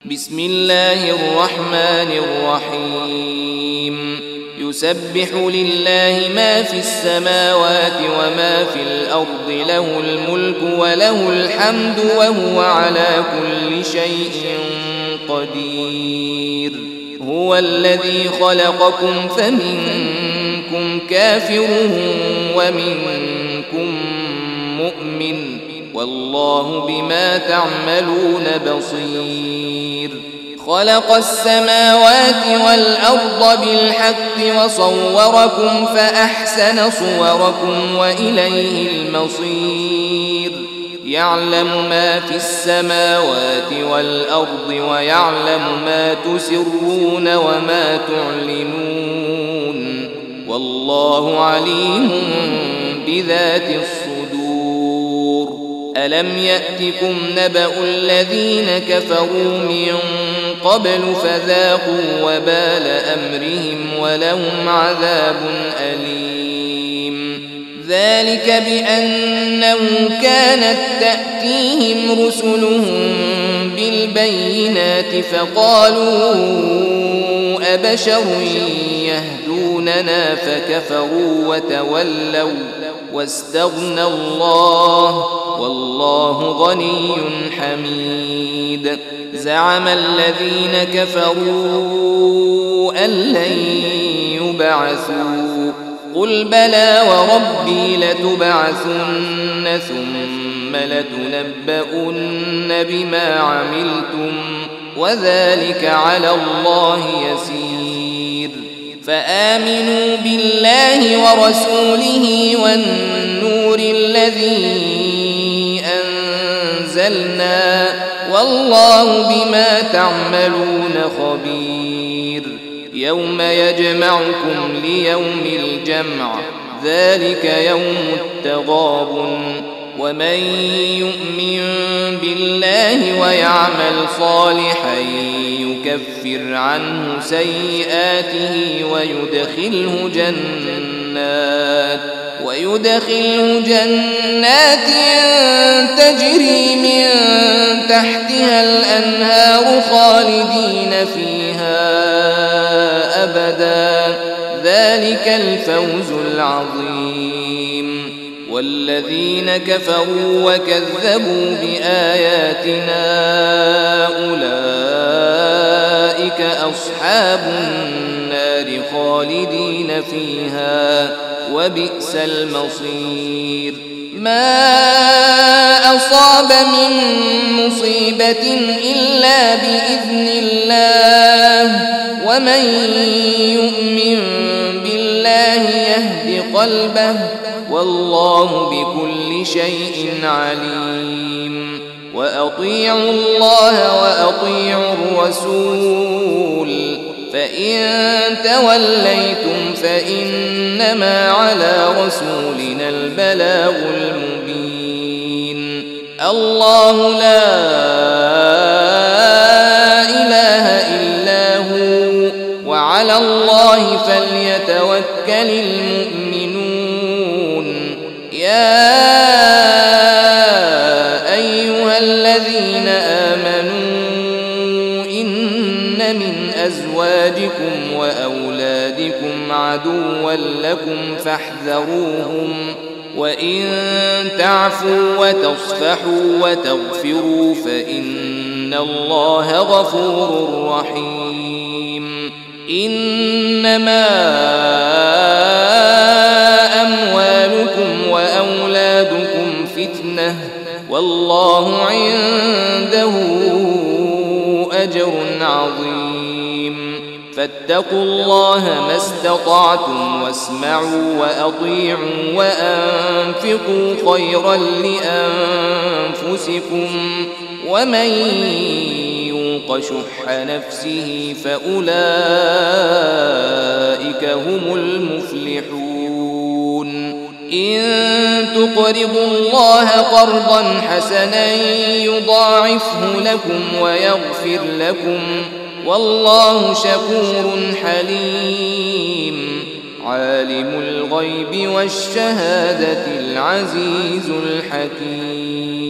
بسم الله الرحمن الرحيم يسبح لله ما في السماوات وما في الأرض له الملك وله الحمد وهو على كل شيء قدير هو الذي خلقكم فمنكم كافر ومنكم مؤمن والله بما تعملون بصير خلق السماوات والأرض بالحق وصوركم فأحسن صوركم وإليه المصير يعلم ما في السماوات والأرض ويعلم ما تسرون وما تعلنون والله عليم بذات الصدور ألم يأتكم نبأ الذين كفروا من قبل فذاقوا وبال أمرهم ولهم عذاب أليم ذلك بأنه كانت تأتيهم رسلهم بالبينات فقالوا أبشر يهدوننا فكفروا وتولوا واستغنى الله والله غني حميد زعم الذين كفروا أن لن يبعثوا قل بلى وربي لتبعثن ثم لتنبؤن بما عملتم وذلك على الله يسير فآمنوا بالله ورسوله والنور الذي أنزلنا والله بما تعملون خبير يوم يجمعكم ليوم الجمع ذلك يوم التغابن ومن يؤمن بالله ويعمل صالحا يكفر عنه سيئاته ويدخله جنات تجري من تحتها الأنهار خالدين فيها أبدا ذلك الفوز العظيم والذين كفروا وكذبوا بآياتنا أولئك أصحاب النار خالدين فيها وبئس المصير ما أصاب من مصيبة إلا بإذن الله ومن يؤمن بالله يهد قلبه والله بكل شيء عليم وأطيعوا الله وأطيعوا الرسول فإن توليتم فإنما على رسولنا البلاغ المبين الله لا إله إلا هو وعلى الله فليتوكل المؤمنون يا أيها الذين آمنوا إن من أزواجكم وأولادكم عدوا لكم فاحذروهم وإن تعفوا وتصفحوا وتغفروا فإن الله غفور رحيم إنما أموالكم وأولادكم فتنة والله عنده أجر عظيم فاتقوا الله ما استطعتم واسمعوا وأطيعوا وأنفقوا خيرا لأنفسكم ومن يوق شح نفسه فأولئك هم المفلحون إن تقرضوا الله قرضا حسنا يضاعفه لكم ويغفر لكم والله شكور حليم عالم الغيب والشهادة العزيز الحكيم